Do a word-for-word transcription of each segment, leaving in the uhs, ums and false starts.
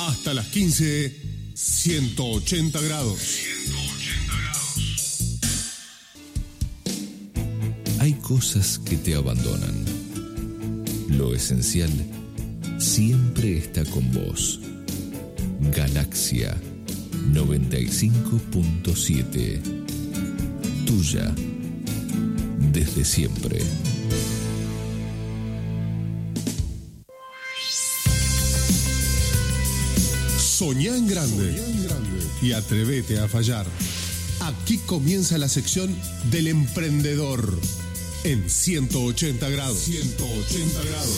Hasta las quince, ciento ochenta grados. Hay cosas que te abandonan. Lo esencial siempre está con vos. Galaxia noventa y cinco punto siete. Tuya. Desde siempre. Soñá en grande y atrévete a fallar. Aquí comienza la sección del emprendedor en ciento ochenta grados. ciento ochenta grados.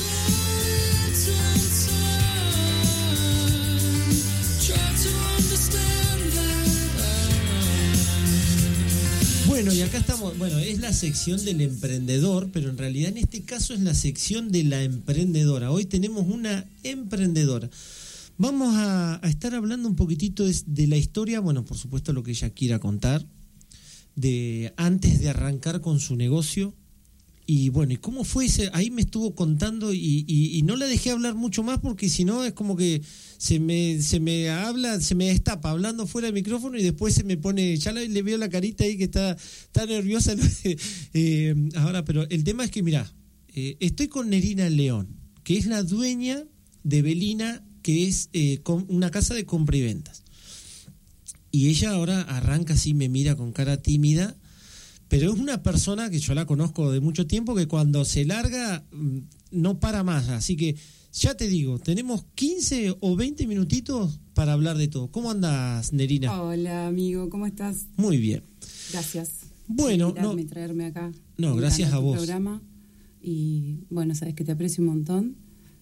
Bueno, y acá estamos, bueno, es la sección del emprendedor, pero en realidad en este caso es la sección de la emprendedora. Hoy tenemos una emprendedora. Vamos a, a estar hablando un poquitito de, de la historia, bueno, por supuesto lo que ella quiera contar, de antes de arrancar con su negocio. Y bueno, ¿y cómo fue ese? Ahí me estuvo contando y, y, y no la dejé hablar mucho más porque si no es como que se me se me habla, se me destapa hablando fuera del micrófono y después se me pone, ya le, le veo la carita ahí que está, está nerviosa. eh, ahora, pero el tema es que, mirá, eh, estoy con Nerina León, que es la dueña de Belina, que es eh, con una casa de compra y ventas. Y ella ahora arranca así, me mira con cara tímida, pero es una persona que yo la conozco de mucho tiempo, que cuando se larga no para más. Así que ya te digo, tenemos quince o veinte minutitos para hablar de todo. ¿Cómo andas, Nerina? Hola, amigo, ¿cómo estás? Muy bien. Gracias. Bueno, por no, traerme acá. No, gracias a vos. Programa. Y bueno, sabes que te aprecio un montón.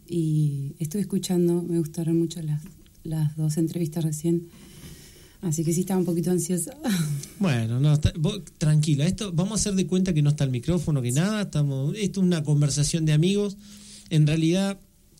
Y estuve escuchando, me gustaron mucho las, las dos entrevistas recién. Así que sí estaba un poquito ansiosa. Bueno, no, está, vos, tranquila, esto vamos a hacer de cuenta que no está el micrófono, que nada, estamos, esto es una conversación de amigos. En realidad,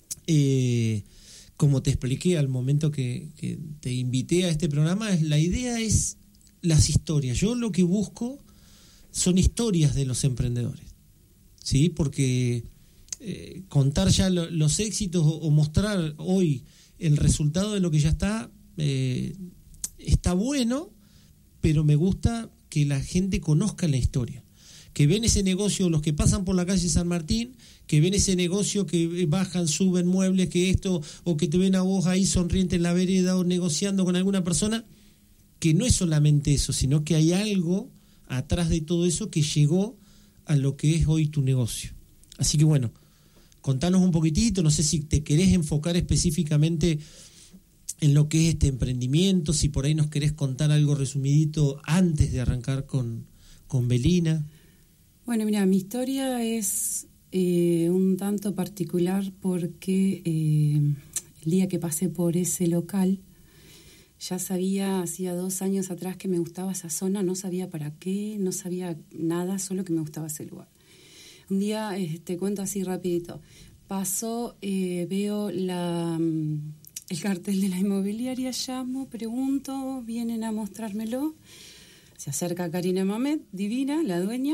eh, como te expliqué al momento que, que te invité a este programa, es, la idea es las historias. Yo lo que busco son historias de los emprendedores, ¿sí? Porque eh, contar ya lo, los éxitos o, o mostrar hoy el resultado de lo que ya está, eh, está bueno, pero me gusta que la gente conozca la historia, que ven ese negocio, los que pasan por la calle San Martín, que ven ese negocio, que bajan, suben muebles, que esto, o que te ven a vos ahí sonriente en la vereda o negociando con alguna persona, que no es solamente eso, sino que hay algo atrás de todo eso que llegó a lo que es hoy tu negocio. Así que bueno, contanos un poquitito, no sé si te querés enfocar específicamente en lo que es este emprendimiento, si por ahí nos querés contar algo resumidito antes de arrancar con, con Belina. Bueno, mira, mi historia es eh, un tanto particular porque eh, el día que pasé por ese local, ya sabía, hacía dos años atrás que me gustaba esa zona, no sabía para qué, no sabía nada, solo que me gustaba ese lugar. Un día, eh, te cuento así rapidito, paso, eh, veo la... el cartel de la inmobiliaria, llamo, pregunto, vienen a mostrármelo. Se acerca Karina Mamet, divina, la dueña,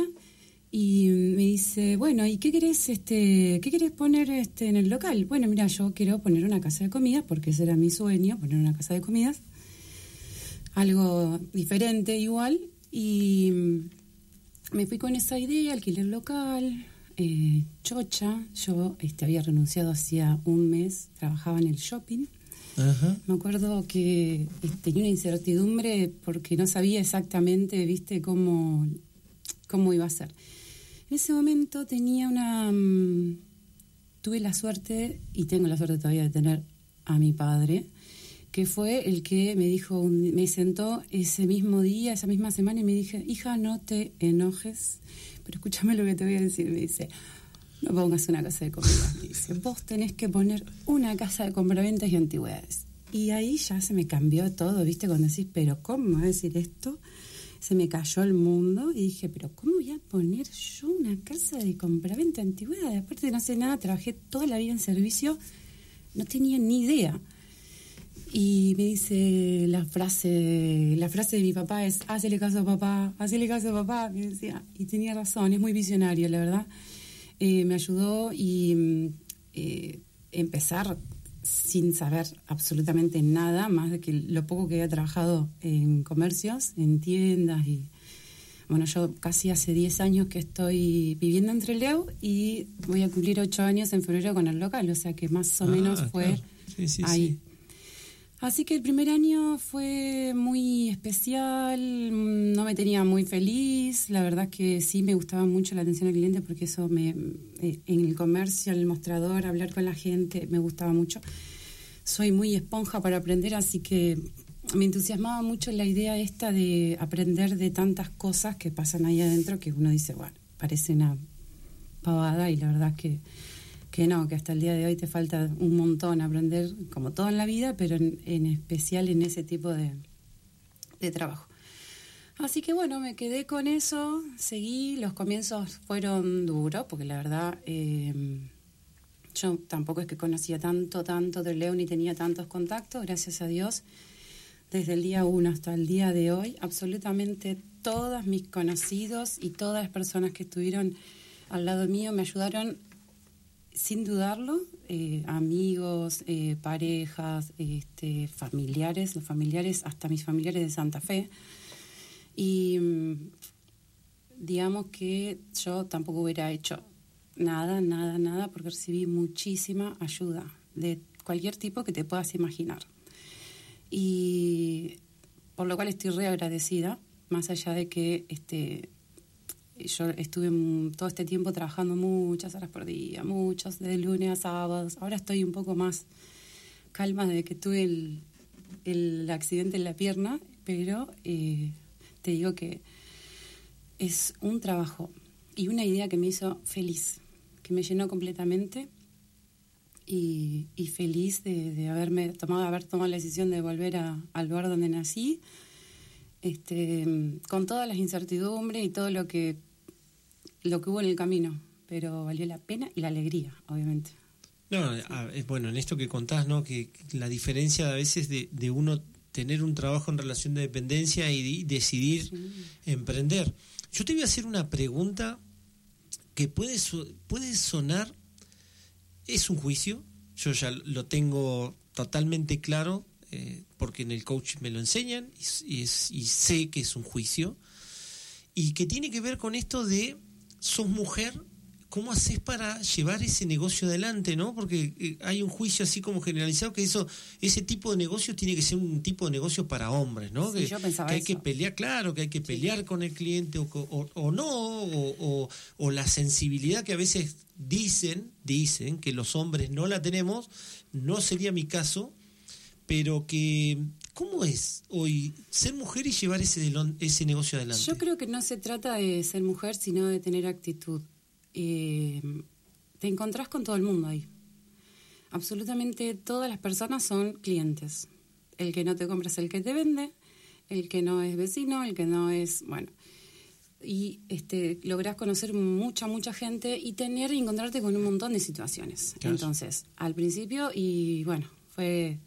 y me dice, bueno, ¿y qué querés, este, qué querés poner este, en el local? Bueno, mira, yo quiero poner una casa de comidas, porque ese era mi sueño, poner una casa de comidas. Algo diferente igual, y me fui con esa idea, alquilé el local, eh, chocha. Yo este, había renunciado hacía un mes, trabajaba en el shopping. Ajá. Me acuerdo que tenía una incertidumbre porque no sabía exactamente, viste, cómo, cómo iba a ser. En ese momento tenía una... Um, tuve la suerte, y tengo la suerte todavía de tener a mi padre, que fue el que me dijo, me sentó ese mismo día, esa misma semana, y me dije, hija, no te enojes, pero escúchame lo que te voy a decir. Me dice, no pongas una casa de comida. Dice, vos tenés que poner una casa de compraventas y antigüedades. Y ahí ya se me cambió todo, ¿viste? Cuando decís, pero ¿cómo va a decir esto? Se me cayó el mundo y dije, pero ¿cómo voy a poner yo una casa de compraventa y antigüedades? Aparte no sé nada, trabajé toda la vida en servicio, no tenía ni idea. Y me dice la frase, la frase de mi papá es, hacele caso a papá, hacele caso a papá, me decía. Y tenía razón, es muy visionario, la verdad. Eh, me ayudó y eh, empezar sin saber absolutamente nada, más de que lo poco que había trabajado en comercios, en tiendas y... Bueno, yo casi hace diez años que estoy viviendo en Trelew y voy a cumplir ocho años en febrero con el local, o sea que más o ah, menos fue claro. sí, sí, ahí. Sí. Así que el primer año fue muy especial, no me tenía muy feliz, la verdad es que sí me gustaba mucho la atención al cliente porque eso me en el comercio, en el mostrador, hablar con la gente, me gustaba mucho. Soy muy esponja para aprender, así que me entusiasmaba mucho la idea esta de aprender de tantas cosas que pasan ahí adentro que uno dice, bueno, parece una pavada y la verdad es que, que no, que hasta el día de hoy te falta un montón aprender, como todo en la vida, pero en, en especial en ese tipo de, de trabajo. Así que bueno, me quedé con eso, seguí, los comienzos fueron duros, porque la verdad eh, yo tampoco es que conocía tanto, tanto de Trelew ni tenía tantos contactos, gracias a Dios. Desde el día uno hasta el día de hoy, absolutamente todos mis conocidos y todas las personas que estuvieron al lado mío me ayudaron sin dudarlo, eh, amigos, eh, parejas, este, familiares, los familiares, hasta mis familiares de Santa Fe. Y digamos que yo tampoco hubiera hecho nada, nada, nada, porque recibí muchísima ayuda de cualquier tipo que te puedas imaginar. Y por lo cual estoy re agradecida, más allá de que este yo estuve todo este tiempo trabajando muchas horas por día, muchos, de lunes a sábados. Ahora estoy un poco más calma desde que tuve el, el accidente en la pierna, pero eh, te digo que es un trabajo y una idea que me hizo feliz, que me llenó completamente. Y, y feliz de, de haberme tomado, haber tomado la decisión de volver a, al lugar donde nací, este, con todas las incertidumbres y todo lo que lo que hubo en el camino, pero valió la pena y la alegría, obviamente. No, sí. a, bueno, en esto que contás, ¿no? Que, que la diferencia a veces de, de uno tener un trabajo en relación de dependencia y, y decidir sí. emprender. Yo te voy a hacer una pregunta que puede, puede sonar. Es un juicio, yo ya lo tengo totalmente claro, eh, porque en el coach me lo enseñan y, y, es, y sé que es un juicio, y que tiene que ver con esto de, sos mujer, ¿cómo haces para llevar ese negocio adelante, no? Porque eh, hay un juicio así como generalizado que eso, ese tipo de negocio tiene que ser un tipo de negocio para hombres, ¿no? Sí, que, yo pensaba que hay eso. que pelear, claro, que hay que pelear sí. con el cliente o, o, o no, o, o, o la sensibilidad que a veces dicen, dicen que los hombres no la tenemos, no sería mi caso, pero que ¿cómo es hoy ser mujer y llevar ese, ese negocio adelante? Yo creo que no se trata de ser mujer, sino de tener actitud. Eh, te encontrás con todo el mundo ahí. Absolutamente todas las personas son clientes. El que no te compra es el que te vende, el que no es vecino, el que no es... bueno. Y este, lográs conocer mucha, mucha gente y tener y encontrarte con un montón de situaciones. Claro. Entonces, al principio, y bueno, fue...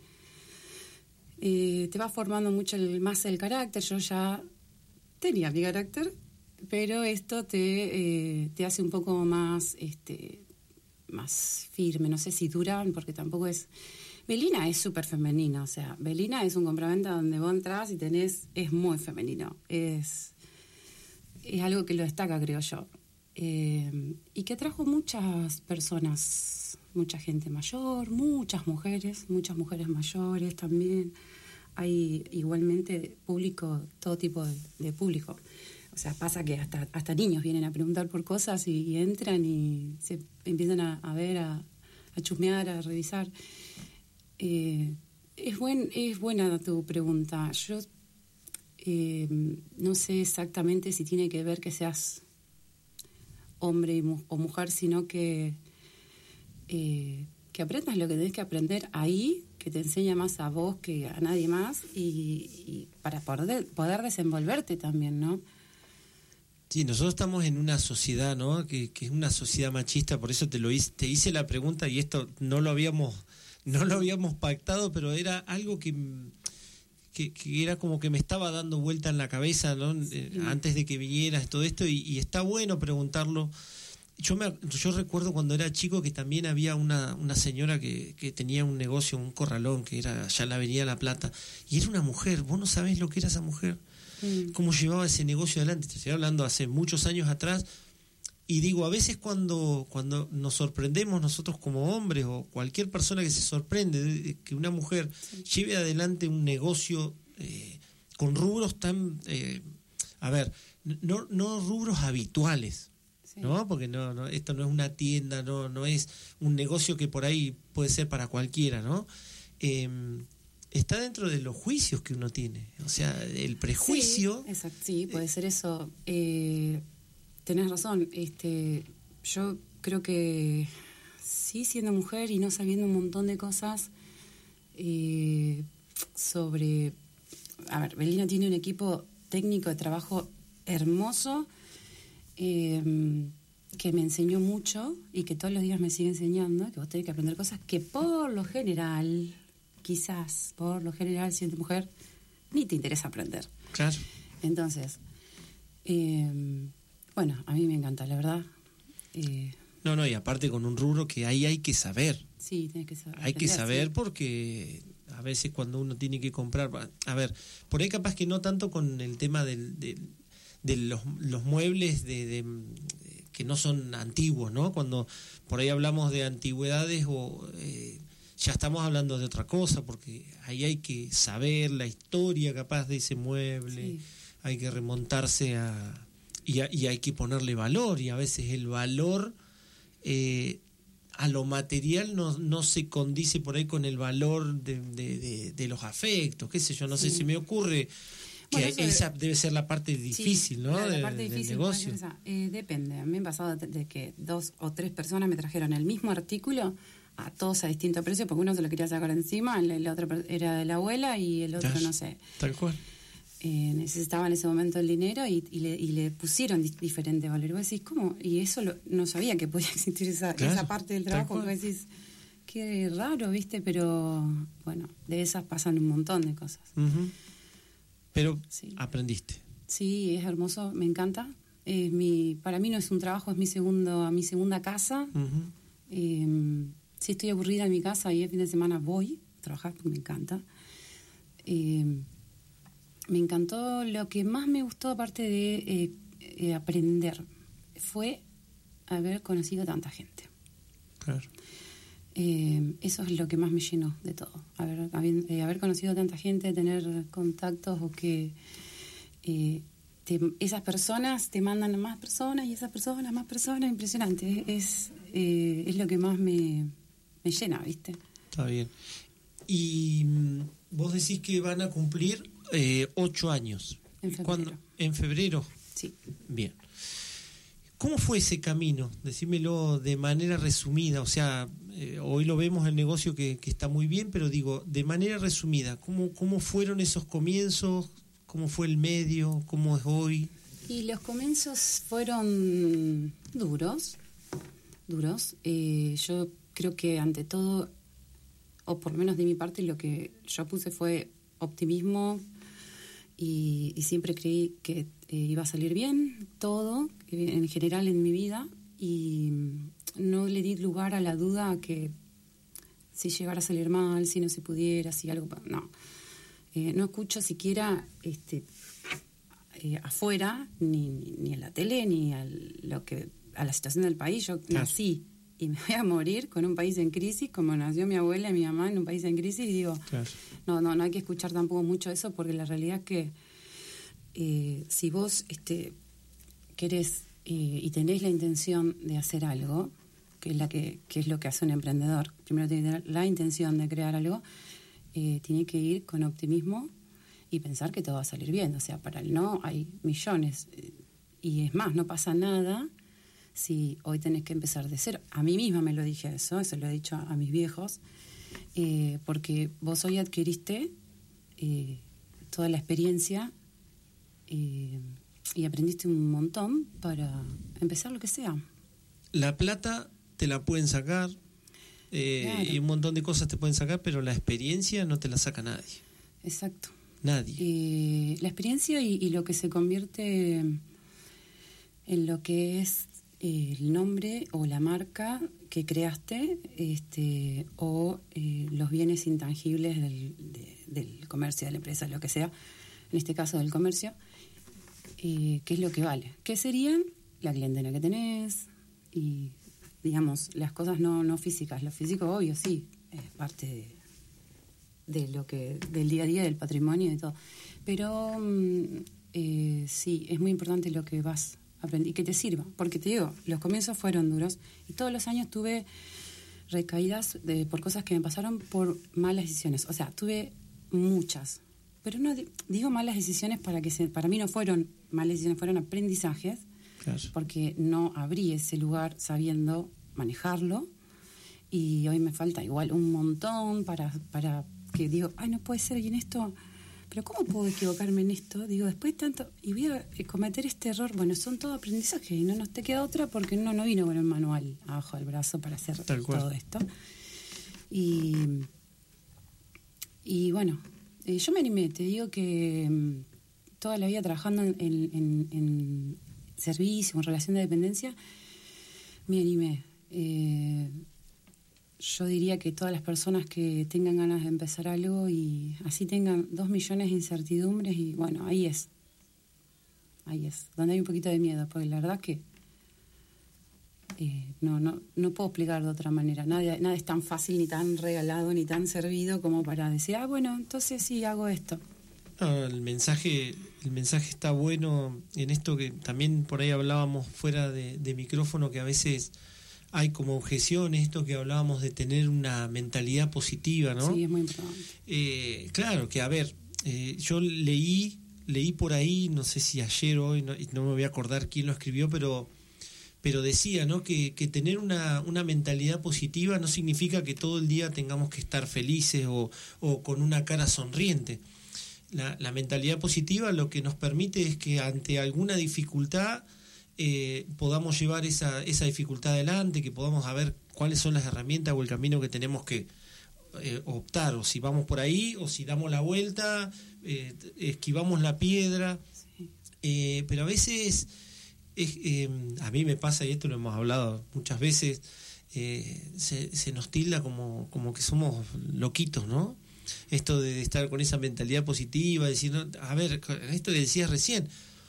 Eh, te va formando mucho el, más el carácter. Yo ya tenía mi carácter, pero esto te, eh, te hace un poco más, este, más firme. No sé si dura, porque tampoco es... Belina es súper femenina, o sea, Belina es un compraventa donde vos entras y tenés... Es muy femenino, es... Es algo que lo destaca, creo yo. Eh, y que trajo muchas personas, mucha gente mayor, muchas mujeres, muchas mujeres mayores también. Hay igualmente público, todo tipo de, de público. O sea, pasa que hasta hasta niños vienen a preguntar por cosas y, y entran y se empiezan a, a ver, a, a chusmear, a revisar. Eh, es, buen, es buena tu pregunta. Yo... Eh, no sé exactamente si tiene que ver que seas hombre y mu- o mujer, sino que eh, que aprendas lo que tenés que aprender ahí, que te enseña más a vos que a nadie más, y, y para poder, poder desenvolverte también, ¿no? Sí, nosotros estamos en una sociedad, ¿no? Que, que es una sociedad machista, por eso te lo hice, te hice la pregunta y esto no lo habíamos no lo habíamos pactado, pero era algo que Que, que era como que me estaba dando vuelta en la cabeza, ¿no? Sí. Eh, antes de que vinieras todo esto, y, y está bueno preguntarlo, yo me yo recuerdo cuando era chico que también había una, una señora que, que tenía un negocio, un corralón, que era allá en la Avenida La Plata, y era una mujer. Vos no sabés lo que era esa mujer, mm. cómo llevaba ese negocio adelante. Te estoy hablando hace muchos años atrás. Y digo, a veces cuando, cuando nos sorprendemos nosotros como hombres, o cualquier persona que se sorprende de, de que una mujer sí. lleve adelante un negocio eh, con rubros tan, eh, a ver, no, no rubros habituales, sí. ¿no? Porque no, no, esto no es una tienda, no, no es un negocio que por ahí puede ser para cualquiera, ¿no? Eh, está dentro de los juicios que uno tiene, o sea, el prejuicio. Sí, exacto, sí, puede ser eso. Eh, tenés razón, este, yo creo que sí, siendo mujer y no sabiendo un montón de cosas eh, sobre... A ver, Belina tiene un equipo técnico de trabajo hermoso eh, que me enseñó mucho y que todos los días me sigue enseñando, que vos tenés que aprender cosas que por lo general, quizás por lo general, siendo mujer, ni te interesa aprender. Claro. Entonces, eh, bueno, a mí me encanta, la verdad. Eh, no, no, y aparte con un rubro que ahí hay que saber. Sí, tienes que saber. Hay que saber sí. porque a veces cuando uno tiene que comprar... A ver, por ahí capaz que no tanto con el tema del, del, de los, los muebles de, de, de, que no son antiguos, ¿no? Cuando por ahí hablamos de antigüedades o... Eh, ya estamos hablando de otra cosa, porque ahí hay que saber la historia capaz de ese mueble, sí. hay que remontarse a... Y, a, y hay que ponerle valor, y a veces el valor eh, a lo material no, no se condice por ahí con el valor de, de, de, de los afectos, qué sé yo, no sí. sé, se me ocurre que bueno, esa debe ser la parte difícil, sí, ¿no? La, la de, parte difícil del negocio. Esa. Eh, depende, a mí me ha pasado de, de que dos o tres personas me trajeron el mismo artículo, a todos a distinto precio, porque uno se lo quería sacar encima, el, el otro era de la abuela y el otro, no sé. Tal cual. Eh, necesitaba en ese momento el dinero y, y, le, y le pusieron di- diferente valor. Y vos decís, ¿cómo? Y eso lo, no sabía que podía existir esa, claro, esa parte del trabajo. Que vos decís, qué raro, ¿viste? Pero bueno, de esas pasan un montón de cosas. Uh-huh. Pero sí. aprendiste. Sí, es hermoso, me encanta. Es mi, para mí no es un trabajo, es mi segundo, mi segunda casa. Uh-huh. Eh, si estoy aburrida en mi casa y el fin de semana voy a trabajar porque me encanta. Eh, Me encantó, lo que más me gustó aparte de eh, eh, aprender fue haber conocido a tanta gente. Claro. Eh, eso es lo que más me llenó de todo. Haber, haber, eh, haber conocido a tanta gente, tener contactos o que eh, te, esas personas te mandan a más personas y esas personas más personas, impresionante. Es, eh, es lo que más me, me llena, ¿viste? Está bien. Y vos decís que van a cumplir eh, ocho años. En febrero. ¿Cuándo? ¿En febrero? Sí. Bien. ¿Cómo fue ese camino? Decímelo de manera resumida. O sea, eh, hoy lo vemos el negocio que, que está muy bien, pero digo, de manera resumida, ¿cómo, cómo fueron esos comienzos? ¿Cómo fue el medio? ¿Cómo es hoy? Y los comienzos fueron duros, duros. Eh, yo creo que ante todo, o por lo menos de mi parte, lo que yo puse fue optimismo y, y siempre creí que eh, iba a salir bien todo, en general en mi vida, y no le di lugar a la duda a que si llegara a salir mal, si no se pudiera, si algo... No, eh, no escucho siquiera este, eh, afuera, ni, ni, ni en la tele, ni a, lo que, a la situación del país. Yo claro. nací y me voy a morir con un país en crisis, como nació mi abuela y mi mamá en un país en crisis, y digo, claro. no, no, no hay que escuchar tampoco mucho eso, porque la realidad es que eh, si vos este, querés eh, y tenés la intención de hacer algo, que es, la que, que es lo que hace un emprendedor, primero tiene que tener la intención de crear algo, eh, tiene que ir con optimismo y pensar que todo va a salir bien. O sea, para el no hay millones, eh, y es más, no pasa nada si hoy tenés que empezar de cero. A mí misma me lo dije eso, eso lo he dicho a, a mis viejos, eh, porque vos hoy adquiriste eh, toda la experiencia eh, y aprendiste un montón para empezar lo que sea. La plata te la pueden sacar, eh, claro. y un montón de cosas te pueden sacar, pero la experiencia no te la saca nadie. Exacto. Nadie. Eh, la experiencia y, y lo que se convierte en lo que es eh, el nombre o la marca que creaste, este, o eh, los bienes intangibles del, de, del comercio, de la empresa, lo que sea, en este caso del comercio, eh, qué es lo que vale. ¿Qué serían? La clientela que tenés y, digamos, las cosas no, no físicas. Lo físico, obvio, sí, es parte de, de lo que, del día a día, del patrimonio y todo. Pero eh, sí, es muy importante lo que vas a aprender y que te sirva. Porque te digo, los comienzos fueron duros y todos los años tuve recaídas de, por cosas que me pasaron por malas decisiones. O sea, tuve muchas. Pero no digo malas decisiones para que se, para mí no fueron malas decisiones, fueron aprendizajes. Claro. Porque no abrí ese lugar sabiendo manejarlo y hoy me falta igual un montón para, para que digo, ay, no puede ser, y en esto, pero ¿cómo puedo equivocarme en esto? Digo, después tanto, y voy a cometer este error. Bueno, son todo aprendizajes y no nos te queda otra porque uno no vino con el manual abajo del brazo para hacer todo esto. Y, y bueno, eh, yo me animé, te digo que um, toda la vida trabajando en, en, en servicio, en relación de dependencia, me animé. Eh, yo diría que todas las personas que tengan ganas de empezar algo y así tengan dos millones de incertidumbres, y bueno, ahí es. Ahí es, donde hay un poquito de miedo, porque la verdad que eh, no, no, no puedo explicar de otra manera. Nada, nada es tan fácil, ni tan regalado, ni tan servido como para decir, ah, bueno, entonces sí, hago esto. No, el mensaje el mensaje está bueno en esto que también por ahí hablábamos fuera de, de micrófono, que a veces hay como objeción, esto que hablábamos de tener una mentalidad positiva, ¿no? Sí, es muy importante. Eh, claro, que a ver, eh, yo leí leí por ahí, no sé si ayer o hoy, no, no me voy a acordar quién lo escribió, pero pero decía, ¿no? Que, que tener una, una mentalidad positiva no significa que todo el día tengamos que estar felices o, o con una cara sonriente. La, la mentalidad positiva lo que nos permite es que ante alguna dificultad eh, podamos llevar esa, esa dificultad adelante, que podamos saber cuáles son las herramientas o el camino que tenemos que eh, optar, o si vamos por ahí, o si damos la vuelta, eh, esquivamos la piedra. Sí. Eh, pero a veces, es, eh, a mí me pasa, y esto lo hemos hablado muchas veces, eh, se, se nos tilda como, como que somos loquitos, ¿no? Esto de estar con esa mentalidad positiva, decir, no, a ver, esto que decías recién,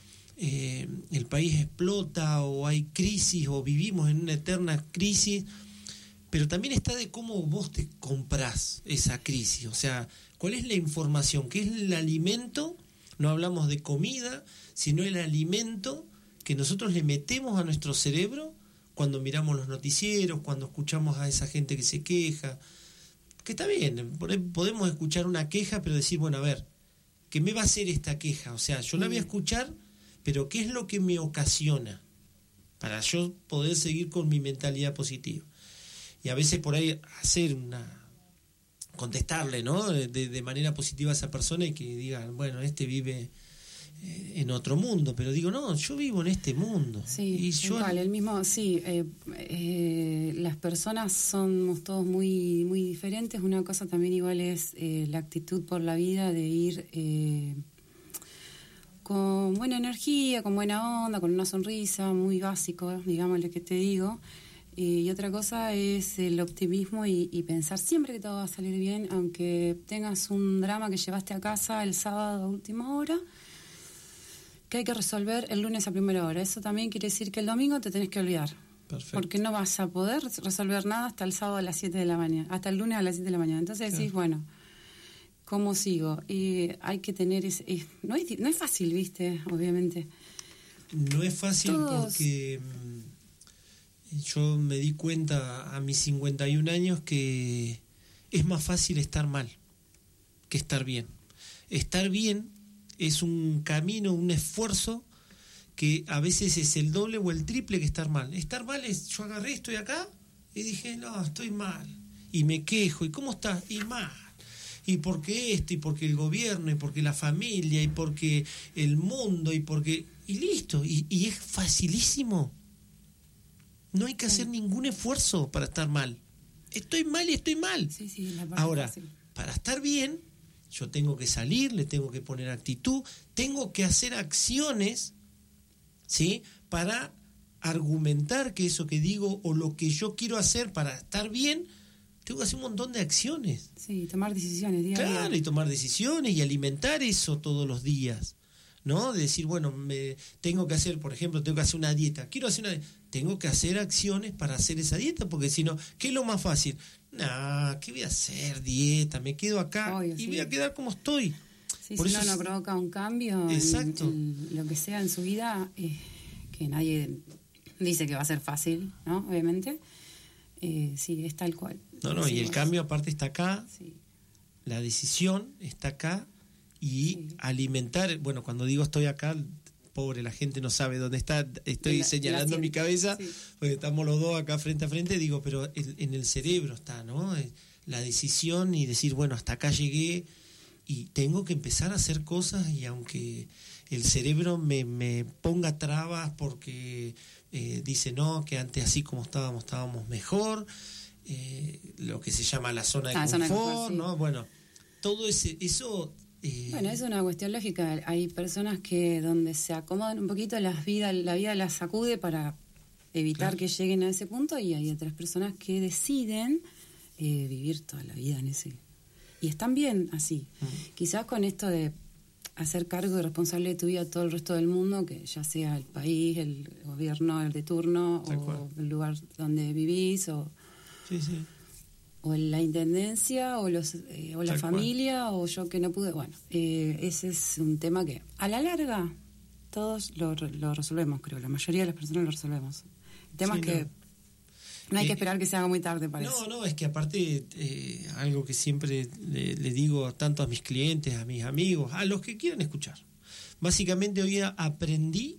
eh, el país explota o hay crisis o vivimos en una eterna crisis, pero también está de cómo vos te comprás esa crisis, o sea, cuál es la información, qué es el alimento, no hablamos de comida, sino el alimento que nosotros le metemos a nuestro cerebro cuando miramos los noticieros, cuando escuchamos a esa gente que se queja. Que está bien, podemos escuchar una queja, pero decir, bueno, a ver, ¿qué me va a hacer esta queja? O sea, yo la voy a escuchar, pero ¿qué es lo que me ocasiona? Para yo poder seguir con mi mentalidad positiva. Y a veces por ahí hacer una... contestarle, ¿no? De, de manera positiva a esa persona y que digan, bueno, este vive eh, en otro mundo, pero digo, no, yo vivo en este mundo. Sí, y yo... igual, el mismo, sí, eh, eh, las personas somos todos muy muy diferentes. Una cosa también igual es eh, la actitud por la vida, de ir eh, con buena energía, con buena onda, con una sonrisa, muy básico, digamos lo que te digo. Eh, y otra cosa es el optimismo y, y pensar siempre que todo va a salir bien, aunque tengas un drama que llevaste a casa el sábado a última hora, que hay que resolver el lunes a primera hora. Eso también quiere decir que el domingo te tenés que olvidar. Perfecto. Porque no vas a poder resolver nada hasta el sábado a las siete de la mañana, hasta el lunes a las siete de la mañana. Entonces claro. Decís, bueno, ¿cómo sigo? Y hay que tener... Ese, eh, no, es, no es fácil, ¿viste? Obviamente. No es fácil. Todos... porque yo me di cuenta a mis cincuenta y un años que es más fácil estar mal que estar bien. Estar bien es un camino, un esfuerzo que a veces es el doble o el triple que estar mal. Estar mal es, yo agarré, estoy acá y dije, no, estoy mal. Y me quejo, ¿y cómo estás? Y mal. Y porque esto, y porque el gobierno, y porque la familia, y porque el mundo, y porque... Y listo, y, y es facilísimo. No hay que hacer ningún esfuerzo para estar mal. Estoy mal y estoy mal. Sí, sí, la parte Ahora, fácil. Para estar bien, yo tengo que salir, le tengo que poner actitud, tengo que hacer acciones, ¿sí? Para argumentar que eso que digo o lo que yo quiero hacer para estar bien, tengo que hacer un montón de acciones. Sí, tomar decisiones día a día. Claro, y tomar decisiones y alimentar eso todos los días, ¿no? De decir, bueno, me tengo que hacer, por ejemplo, tengo que hacer una dieta. Quiero hacer una tengo que hacer acciones para hacer esa dieta, porque si no, ¿qué es lo más fácil? Nah, ¿qué voy a hacer? Dieta, me quedo acá Obvio, y sí. voy a quedar como estoy. Sí, Por si eso uno es- no provoca un cambio Exacto. en, en lo que sea en su vida, eh, que nadie dice que va a ser fácil, ¿no? Obviamente. Eh, sí, es tal cual. No, no, y el Decimos. cambio aparte está acá, Sí, la decisión está acá y Sí. alimentar, bueno, cuando digo estoy acá, pobre, la gente no sabe dónde está, estoy La- señalando la mi siente, cabeza, sí. porque estamos los dos acá frente a frente, digo, pero el- en el cerebro está, ¿no? Eh, La decisión y decir, bueno, hasta acá llegué y tengo que empezar a hacer cosas, y aunque el cerebro me, me ponga trabas porque eh, dice, no, que antes así como estábamos, estábamos mejor, eh, lo que se llama la zona de Ah, confort, zona de confort, sí. ¿no? Bueno, todo ese, eso... eh, Bueno, es una cuestión lógica. Hay personas que donde se acomodan un poquito, las vidas, la vida las sacude para evitar Claro. que lleguen a ese punto, y hay otras personas que deciden eh, vivir toda la vida en ese. Y están bien así. Mm. Quizás con esto de hacer cargo y responsable de tu vida a todo el resto del mundo, que ya sea el país, el gobierno, el de turno, Tal o cual. el lugar donde vivís, o sí, sí. o la intendencia o los eh, o la Tal cual. familia o yo que no pude, bueno, eh, ese es un tema que a la larga todos lo, re- lo resolvemos, creo, la mayoría de las personas lo resolvemos. El tema Sí, es que no. no hay Eh, que esperar que se haga muy tarde para No, eso. no, es que aparte, eh, algo que siempre le, le digo tanto a mis clientes, a mis amigos, a los que quieran escuchar. Básicamente hoy día aprendí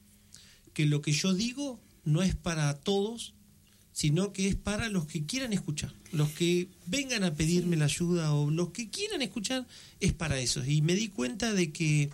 que lo que yo digo no es para todos, sino que es para los que quieran escuchar. Los que vengan a pedirme la ayuda o los que quieran escuchar, es para eso. Y me di cuenta de que,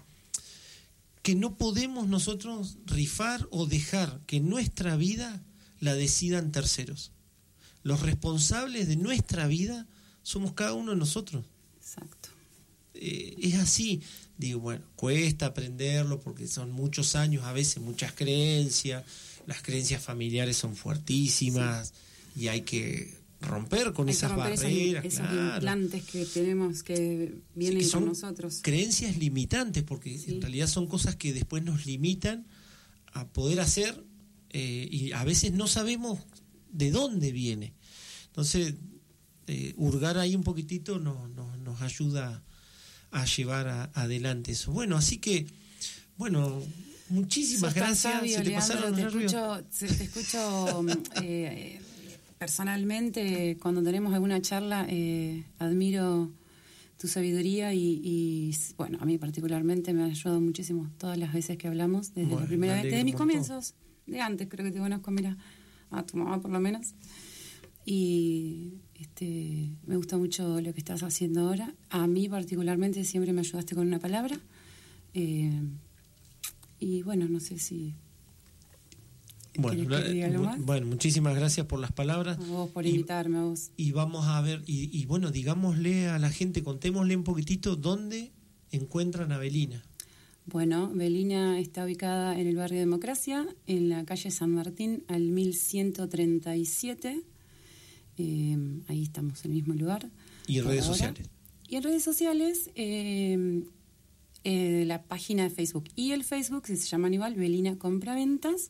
que no podemos nosotros rifar o dejar que nuestra vida la decidan terceros. Los responsables de nuestra vida somos cada uno de nosotros. Exacto. Eh, es así. Digo, bueno, cuesta aprenderlo porque son muchos años, a veces muchas creencias, las creencias familiares son fuertísimas y hay que romper con Hay que esas romper esos- barreras, esos, claro. implantes que tenemos que vienen Sí, que son con nosotros. creencias limitantes, porque Sí. en realidad son cosas que después nos limitan a poder hacer, eh, y a veces no sabemos de dónde viene. Entonces, eh, hurgar ahí un poquitito nos, nos, nos ayuda a llevar a- adelante eso. Bueno, así que, bueno, muchísimas Sos tan gracias. sabio, ¿Se te Leandro, pasaron los te nervios? escucho, se- te escucho mm, eh, personalmente cuando tenemos alguna charla, eh, admiro tu sabiduría y, y, bueno, a mí particularmente me ha ayudado muchísimo todas las veces que hablamos, desde Bueno, la primera me vez, alegro desde un mis montón. comienzos, de antes creo que te conozco, mira, a tu mamá por lo menos. Y este, me gusta mucho lo que estás haciendo ahora. A mí particularmente siempre me ayudaste con una palabra. Eh, y bueno, no sé si... Bueno, ¿Querés que te diga algo bu- más? bueno, muchísimas gracias por las palabras. A vos por Y- invitarme, a vos. Y vamos a ver, y, y bueno, digámosle a la gente, contémosle un poquitito dónde encuentran a Belina. Bueno, Belina está ubicada en el barrio Democracia, en la calle San Martín, al mil ciento treinta y siete. Eh, ahí estamos, en el mismo lugar. Y por redes ahora. sociales. Y en redes sociales, eh, eh, la página de Facebook y el Facebook se llaman igual, Belina Compraventas.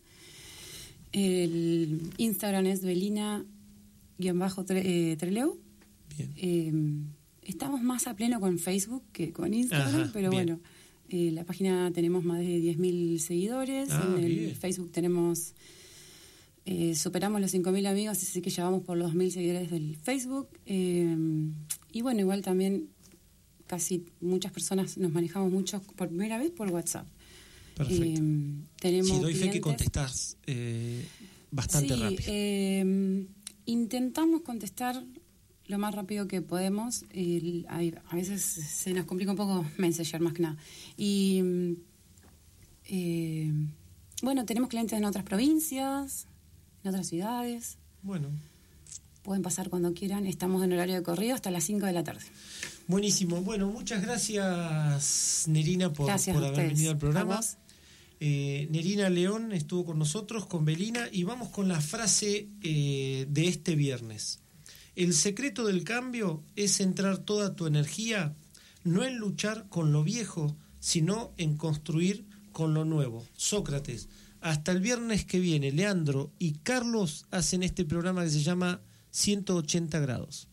El Instagram es Belina-Treleu. Bien. Eh, estamos más a pleno con Facebook que con Instagram, Ajá, pero bien. bueno, eh, la página tenemos más de diez mil seguidores, Ah, en el bien. Facebook tenemos, eh, superamos los cinco mil amigos, así que ya vamos por los dos mil seguidores del Facebook. Eh, y bueno, igual también casi muchas personas nos manejamos mucho por primera vez por WhatsApp. Perfecto. Eh, tenemos Sí, doy fe que clientes- contestás eh, bastante Sí, rápido. eh, intentamos contestar lo más rápido que podemos. El- hay- a veces se nos complica un poco Messenger más que nada. Y mm, eh, bueno, tenemos clientes en otras provincias, en otras ciudades. Bueno, Pueden pasar cuando quieran. Estamos en horario de corrido hasta las cinco de la tarde. buenísimo. Bueno, muchas gracias, Nerina, por, Gracias por a haber ustedes. venido al programa. A vos. Eh, Nerina León estuvo con nosotros, con Belina, y vamos con la frase eh, de este viernes. El secreto del cambio es centrar toda tu energía no en luchar con lo viejo, sino en construir con lo nuevo. Sócrates. Hasta el viernes que viene, Leandro y Carlos hacen este programa que se llama ciento ochenta grados.